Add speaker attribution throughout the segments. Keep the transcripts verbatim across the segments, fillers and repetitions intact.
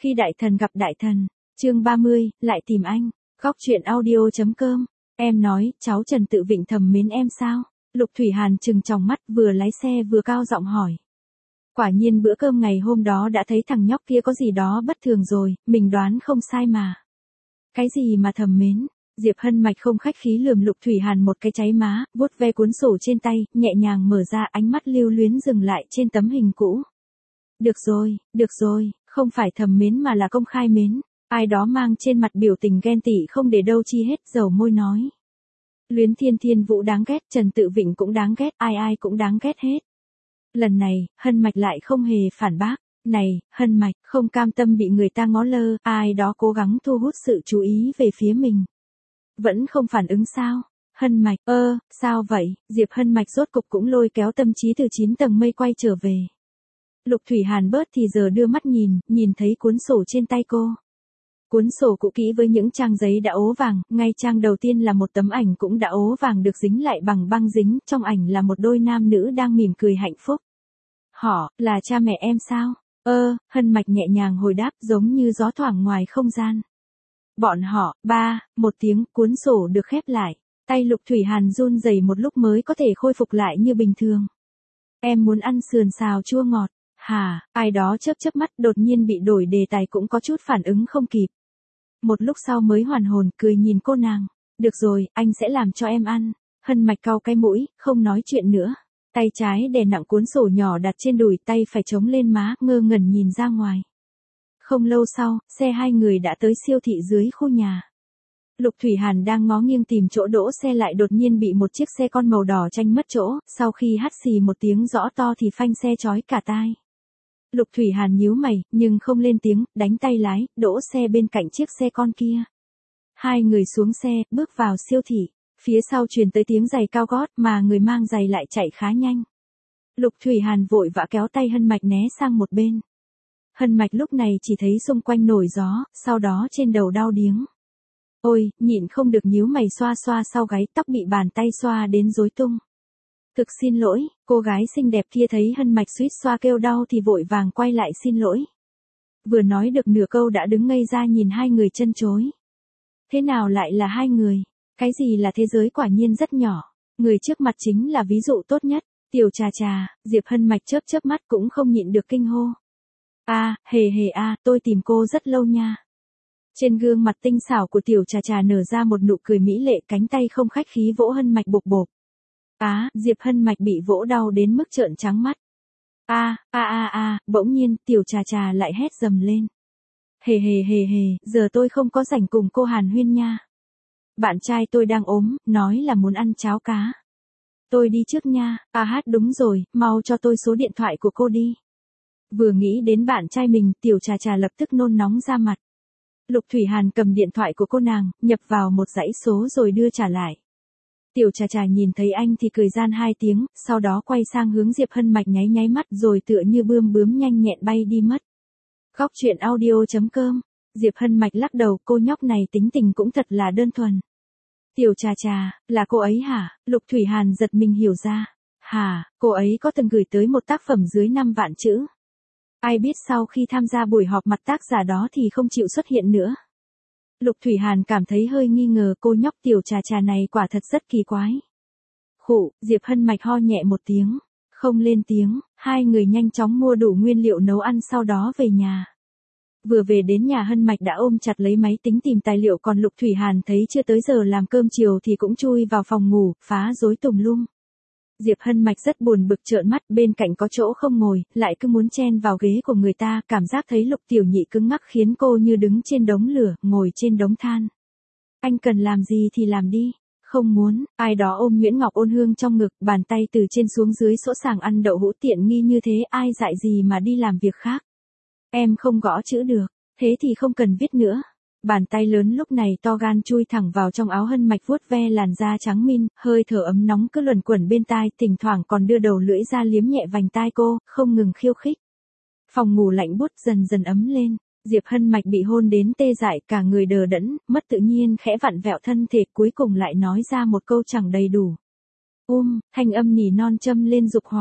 Speaker 1: Khi đại thần gặp đại thần, chương ba mươi, lại tìm anh, góc truyện audio.com, em nói, cháu Trần Tự Vịnh thầm mến em sao? Lục Thủy Hàn trừng tròng mắt vừa lái xe vừa cao giọng hỏi. Quả nhiên bữa cơm ngày hôm đó đã thấy thằng nhóc kia có gì đó bất thường rồi, mình đoán không sai mà. Cái gì mà thầm mến? Diệp Hân Mạch không khách khí lườm Lục Thủy Hàn một cái cháy má, vuốt ve cuốn sổ trên tay, nhẹ nhàng mở ra, ánh mắt lưu luyến dừng lại trên tấm hình cũ. Được rồi, được rồi, không phải thầm mến mà là công khai mến. Ai đó mang trên mặt biểu tình ghen tị không để đâu chi hết, dầu môi nói. Luyến Thiên Thiên Vũ đáng ghét, Trần Tự Vịnh cũng đáng ghét, ai ai cũng đáng ghét hết. Lần này, Hân Mạch lại không hề phản bác. Này, Hân Mạch, không cam tâm bị người ta ngó lơ, ai đó cố gắng thu hút sự chú ý về phía mình. Vẫn không phản ứng sao? Hân Mạch, ơ, sao vậy? Diệp Hân Mạch rốt cục cũng lôi kéo tâm trí từ chín tầng mây quay trở về. Lục Thủy Hàn bớt thì giờ đưa mắt nhìn, nhìn thấy cuốn sổ trên tay cô. Cuốn sổ cũ kỹ với những trang giấy đã ố vàng, ngay trang đầu tiên là một tấm ảnh cũng đã ố vàng được dính lại bằng băng dính, trong ảnh là một đôi nam nữ đang mỉm cười hạnh phúc. Họ, là cha mẹ em sao? Ơ, Hân Mạch nhẹ nhàng hồi đáp giống như gió thoảng ngoài không gian. Bọn họ, ba, một tiếng, cuốn sổ được khép lại. Tay Lục Thủy Hàn run rẩy một lúc mới có thể khôi phục lại như bình thường. Em muốn ăn sườn xào chua ngọt. Hả, ai đó chớp chớp mắt đột nhiên bị đổi đề tài cũng có chút phản ứng không kịp. Một lúc sau mới hoàn hồn cười nhìn cô nàng. Được rồi, anh sẽ làm cho em ăn. Hân Mạch cau cái mũi, không nói chuyện nữa. Tay trái đè nặng cuốn sổ nhỏ đặt trên đùi, tay phải chống lên má, ngơ ngẩn nhìn ra ngoài. Không lâu sau, xe hai người đã tới siêu thị dưới khu nhà. Lục Thủy Hàn đang ngó nghiêng tìm chỗ đỗ xe lại đột nhiên bị một chiếc xe con màu đỏ tranh mất chỗ, sau khi hắt xì một tiếng rõ to thì phanh xe chói cả tai. Lục Thủy Hàn nhíu mày, nhưng không lên tiếng, đánh tay lái, đỗ xe bên cạnh chiếc xe con kia. Hai người xuống xe, bước vào siêu thị. Phía sau truyền tới tiếng giày cao gót mà người mang giày lại chạy khá nhanh. Lục Thủy Hàn vội vã kéo tay Hân Mạch né sang một bên. Hân Mạch lúc này chỉ thấy xung quanh nổi gió, sau đó trên đầu đau điếng. Ôi, nhịn không được nhíu mày xoa xoa sau gáy, tóc bị bàn tay xoa đến rối tung. Thực xin lỗi, cô gái xinh đẹp kia thấy Hân Mạch suýt xoa kêu đau thì vội vàng quay lại xin lỗi. Vừa nói được nửa câu đã đứng ngây ra nhìn hai người chân chối. Thế nào lại là hai người? Cái gì là thế giới quả nhiên rất nhỏ. Người trước mặt chính là ví dụ tốt nhất. Tiểu trà trà, Diệp Hân Mạch chớp chớp mắt cũng không nhịn được kinh hô. A, à, hề hề a, à, tôi tìm cô rất lâu nha. Trên gương mặt tinh xảo của tiểu trà trà nở ra một nụ cười mỹ lệ, cánh tay không khách khí vỗ Hân Mạch bộp bộp. Á, à, Diệp Hân Mạch bị vỗ đau đến mức trợn trắng mắt. A, a a a, bỗng nhiên tiểu trà trà lại hét dầm lên. Hề hề hề hề, giờ tôi không có rảnh cùng cô hàn huyên nha. Bạn trai tôi đang ốm, nói là muốn ăn cháo cá. Tôi đi trước nha. À hát đúng rồi, mau cho tôi số điện thoại của cô đi. Vừa nghĩ đến bạn trai mình, tiểu trà trà lập tức nôn nóng ra mặt. Lục Thủy Hàn cầm điện thoại của cô nàng, nhập vào một dãy số rồi đưa trả lại. Tiểu trà trà nhìn thấy anh thì cười gian hai tiếng, sau đó quay sang hướng Diệp Hân Mạch nháy nháy mắt rồi tựa như bươm bướm nhanh nhẹn bay đi mất. Góc truyện audio.com, Diệp Hân Mạch lắc đầu, cô nhóc này tính tình cũng thật là đơn thuần. Tiểu trà trà, là cô ấy hả? Lục Thủy Hàn giật mình hiểu ra. Hả, cô ấy có từng gửi tới một tác phẩm dưới năm vạn chữ. Ai biết sau khi tham gia buổi họp mặt tác giả đó thì không chịu xuất hiện nữa. Lục Thủy Hàn cảm thấy hơi nghi ngờ cô nhóc tiểu trà trà này quả thật rất kỳ quái. Khụ, Diệp Hân Mạch ho nhẹ một tiếng. Không lên tiếng, hai người nhanh chóng mua đủ nguyên liệu nấu ăn sau đó về nhà. Vừa về đến nhà Hân Mạch đã ôm chặt lấy máy tính tìm tài liệu, còn Lục Thủy Hàn thấy chưa tới giờ làm cơm chiều thì cũng chui vào phòng ngủ, phá rối tùm lum. Diệp Hân Mạch rất buồn bực trợn mắt, bên cạnh có chỗ không ngồi, lại cứ muốn chen vào ghế của người ta, cảm giác thấy Lục Tiểu Nhị cứng ngắc khiến cô như đứng trên đống lửa, ngồi trên đống than. Anh cần làm gì thì làm đi. Không muốn, ai đó ôm Nguyễn Ngọc Ôn Hương trong ngực, bàn tay từ trên xuống dưới sỗ sàng ăn đậu hũ, tiện nghi như thế ai dạy gì mà đi làm việc khác. Em không gõ chữ được, thế thì không cần viết nữa. Bàn tay lớn lúc này to gan chui thẳng vào trong áo Hân Mạch vuốt ve làn da trắng min, hơi thở ấm nóng cứ luẩn quẩn bên tai, thỉnh thoảng còn đưa đầu lưỡi ra liếm nhẹ vành tai cô, không ngừng khiêu khích. Phòng ngủ lạnh buốt dần dần ấm lên, Diệp Hân Mạch bị hôn đến tê dại, cả người đờ đẫn, mất tự nhiên khẽ vặn vẹo thân thể, cuối cùng lại nói ra một câu chẳng đầy đủ. Um, thanh âm nỉ non châm lên dục hỏa.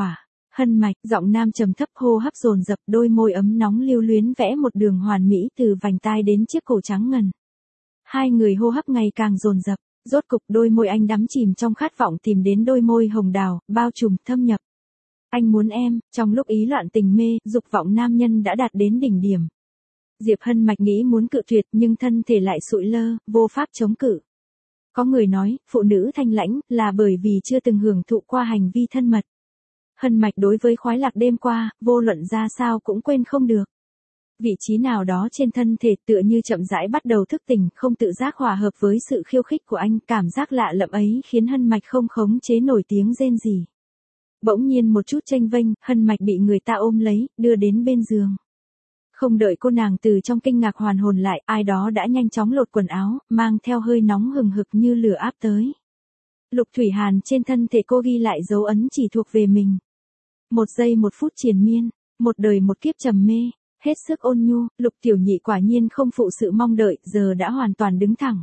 Speaker 1: Hân mạch, giọng nam trầm thấp hô hấp dồn dập, đôi môi ấm nóng lưu luyến vẽ một đường hoàn mỹ từ vành tai đến chiếc cổ trắng ngần. Hai người hô hấp ngày càng dồn dập, rốt cục đôi môi anh đắm chìm trong khát vọng tìm đến đôi môi hồng đào, bao trùm, thâm nhập. Anh muốn em, trong lúc ý loạn tình mê, dục vọng nam nhân đã đạt đến đỉnh điểm. Diệp Hân Mạch nghĩ muốn cự tuyệt nhưng thân thể lại sụi lơ, vô pháp chống cự. Có người nói, phụ nữ thanh lãnh là bởi vì chưa từng hưởng thụ qua hành vi thân mật. Hân Mạch đối với khoái lạc đêm qua, vô luận ra sao cũng quên không được. Vị trí nào đó trên thân thể tựa như chậm rãi bắt đầu thức tỉnh, không tự giác hòa hợp với sự khiêu khích của anh, cảm giác lạ lẫm ấy khiến Hân Mạch không khống chế nổi tiếng rên rỉ. Bỗng nhiên một chút chênh vênh, Hân Mạch bị người ta ôm lấy, đưa đến bên giường. Không đợi cô nàng từ trong kinh ngạc hoàn hồn lại, ai đó đã nhanh chóng lột quần áo, mang theo hơi nóng hừng hực như lửa áp tới. Lục Thủy Hàn trên thân thể cô ghi lại dấu ấn chỉ thuộc về mình. Một giây một phút triền miên, một đời một kiếp trầm mê, hết sức ôn nhu, Lục Tiểu Nhị quả nhiên không phụ sự mong đợi, giờ đã hoàn toàn đứng thẳng.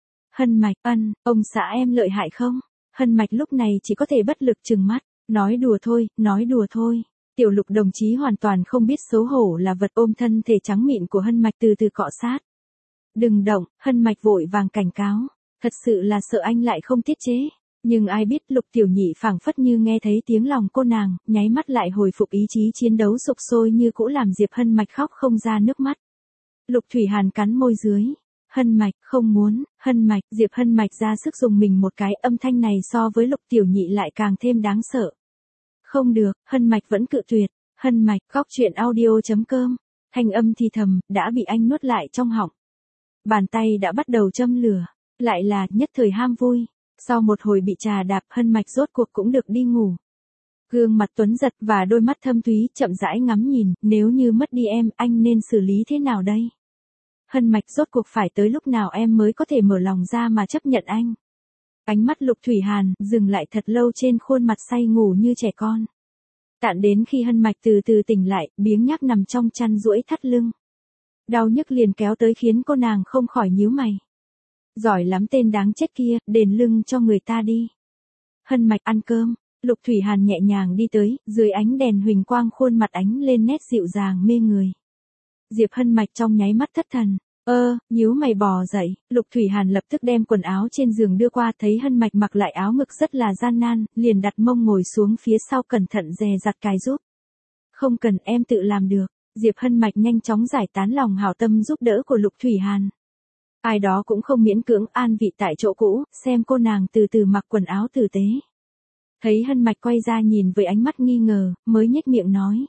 Speaker 1: Hân Mạch, ân, ông xã em lợi hại không? Hân Mạch lúc này chỉ có thể bất lực trừng mắt, nói đùa thôi, nói đùa thôi. Tiểu Lục đồng chí hoàn toàn không biết xấu hổ là vật ôm thân thể trắng mịn của Hân Mạch từ từ cọ sát. Đừng động, Hân Mạch vội vàng cảnh cáo, thật sự là sợ anh lại không tiết chế. Nhưng ai biết Lục Tiểu Nhị phảng phất như nghe thấy tiếng lòng cô nàng, nháy mắt lại hồi phục ý chí chiến đấu sục sôi như cũ làm Diệp Hân Mạch khóc không ra nước mắt. Lục Thủy Hàn cắn môi dưới. Hân Mạch, không muốn, Hân Mạch, Diệp Hân Mạch ra sức dùng mình một cái, âm thanh này so với Lục Tiểu Nhị lại càng thêm đáng sợ. Không được, Hân Mạch vẫn cự tuyệt. Hân Mạch, góc truyện audio chấm com. Thanh âm thì thầm, đã bị anh nuốt lại trong họng. Bàn tay đã bắt đầu châm lửa, lại là nhất thời ham vui. Sau một hồi bị trà đạp, Hân Mạch rốt cuộc cũng được đi ngủ. Gương mặt tuấn giật và đôi mắt thâm thúy chậm rãi ngắm nhìn, nếu như mất đi em, anh nên xử lý thế nào đây? Hân Mạch, rốt cuộc phải tới lúc nào em mới có thể mở lòng ra mà chấp nhận anh? Ánh mắt Lục Thủy Hàn dừng lại thật lâu trên khuôn mặt say ngủ như trẻ con. Tạn đến khi Hân Mạch từ từ tỉnh lại, biếng nhác nằm trong chăn duỗi thắt lưng. Đau nhức liền kéo tới khiến cô nàng không khỏi nhíu mày. Giỏi lắm tên đáng chết kia, đền lưng cho người ta đi. Hân Mạch, ăn cơm. Lục Thủy Hàn nhẹ nhàng đi tới, dưới ánh đèn huỳnh quang khuôn mặt ánh lên nét dịu dàng mê người. Diệp Hân Mạch trong nháy mắt thất thần. Ơ, nhíu mày bò dậy, Lục Thủy Hàn lập tức đem quần áo trên giường đưa qua, thấy Hân Mạch mặc lại áo ngực rất là gian nan, liền đặt mông ngồi xuống phía sau cẩn thận dè dặt cài giúp. Không cần, em tự làm được. Diệp Hân Mạch nhanh chóng giải tán lòng hảo tâm giúp đỡ của Lục Thủy Hàn. Ai đó cũng không miễn cưỡng, an vị tại chỗ cũ, xem cô nàng từ từ mặc quần áo tử tế. Thấy Hân Mạch quay ra nhìn với ánh mắt nghi ngờ, mới nhếch miệng nói.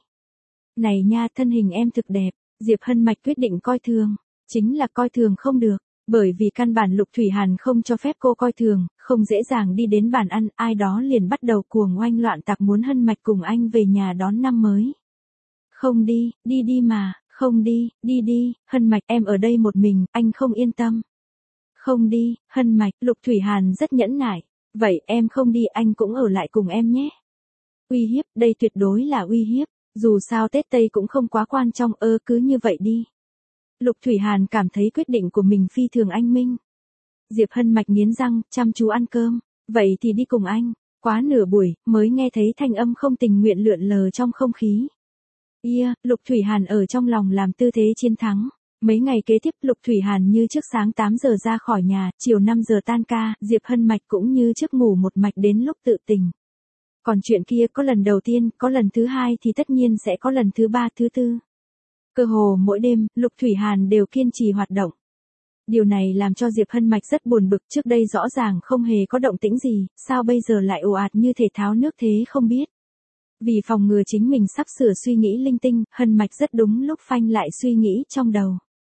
Speaker 1: Này nha, thân hình em thực đẹp. Diệp Hân Mạch quyết định coi thường. Chính là coi thường không được, bởi vì căn bản Lục Thủy Hàn không cho phép cô coi thường, không dễ dàng đi đến bàn ăn, ai đó liền bắt đầu cuồng oanh loạn tạc muốn Hân Mạch cùng anh về nhà đón năm mới. Không đi, đi đi mà, không đi, đi đi, Hân Mạch, em ở đây một mình, anh không yên tâm. Không đi, Hân Mạch, Lục Thủy Hàn rất nhẫn nại, vậy em không đi anh cũng ở lại cùng em nhé. Uy hiếp, đây tuyệt đối là uy hiếp, dù sao Tết Tây cũng không quá quan trọng, ơ cứ như vậy đi. Lục Thủy Hàn cảm thấy quyết định của mình phi thường anh minh. Diệp Hân Mạch nghiến răng, chăm chú ăn cơm, vậy thì đi cùng anh. Quá nửa buổi, mới nghe thấy thanh âm không tình nguyện lượn lờ trong không khí. Yeah, Lục Thủy Hàn ở trong lòng làm tư thế chiến thắng. Mấy ngày kế tiếp Lục Thủy Hàn như trước sáng tám giờ ra khỏi nhà, chiều năm giờ tan ca, Diệp Hân Mạch cũng như trước ngủ một mạch đến lúc tự tỉnh. Còn chuyện kia có lần đầu tiên, có lần thứ hai thì tất nhiên sẽ có lần thứ ba, thứ tư. Cơ hồ mỗi đêm, Lục Thủy Hàn đều kiên trì hoạt động. Điều này làm cho Diệp Hân Mạch rất buồn bực, trước đây rõ ràng không hề có động tĩnh gì, sao bây giờ lại ồ ạt như thể tháo nước thế không biết. Vì phòng ngừa chính mình sắp sửa suy nghĩ linh tinh, Hân Mạch rất đúng lúc phanh lại suy nghĩ trong đầu.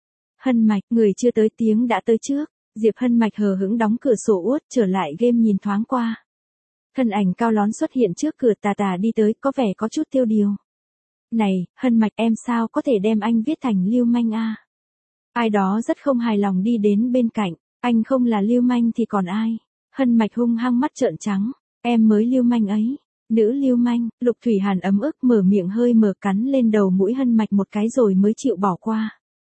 Speaker 1: Hân Mạch, người chưa tới tiếng đã tới trước. Diệp Hân Mạch hờ hững đóng cửa sổ uất trở lại game nhìn thoáng qua. Thân ảnh cao lón xuất hiện trước cửa tà tà đi tới, có vẻ có chút tiêu điều. Này, Hân Mạch, em sao có thể đem anh viết thành lưu manh a? Ai đó rất không hài lòng đi đến bên cạnh, anh không là lưu manh thì còn ai? Hân Mạch hung hăng mắt trợn trắng, em mới lưu manh ấy. Nữ lưu manh, Lục Thủy Hàn ấm ức mở miệng hơi mở cắn lên đầu mũi Hân Mạch một cái rồi mới chịu bỏ qua.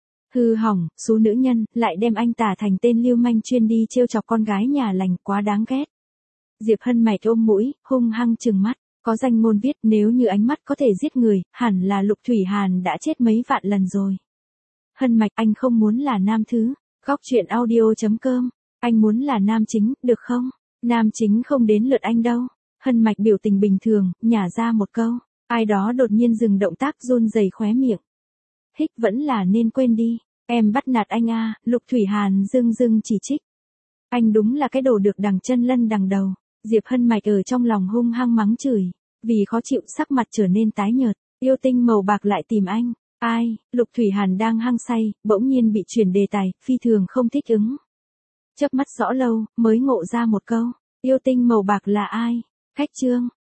Speaker 1: Hư hỏng, số nữ nhân, lại đem anh tả thành tên lưu manh chuyên đi trêu chọc con gái nhà lành, quá đáng ghét. Diệp Hân Mạch ôm mũi, hung hăng trừng mắt, Có danh ngôn viết nếu như ánh mắt có thể giết người, hẳn là Lục Thủy Hàn đã chết mấy vạn lần rồi. Hân Mạch, anh không muốn là nam thứ. Góc truyện audio.com. Anh muốn là nam chính, được không? Nam chính không đến lượt anh đâu. Hân Mạch biểu tình bình thường, nhả ra một câu. Ai đó đột nhiên dừng động tác run rẩy khóe miệng. Hích vẫn là nên quên đi. Em bắt nạt anh à, Lục Thủy Hàn dưng dưng chỉ trích. Anh đúng là cái đồ được đằng chân lân đằng đầu. Diệp Hân Mạch ở trong lòng hung hăng mắng chửi. Vì khó chịu sắc mặt trở nên tái nhợt. Yêu tinh màu bạc lại tìm anh. Ai, Lục Thủy Hàn đang hăng say, bỗng nhiên bị chuyển đề tài, phi thường không thích ứng. Chớp mắt rõ lâu, mới ngộ ra một câu. Yêu tinh màu bạc là ai? Khách trương.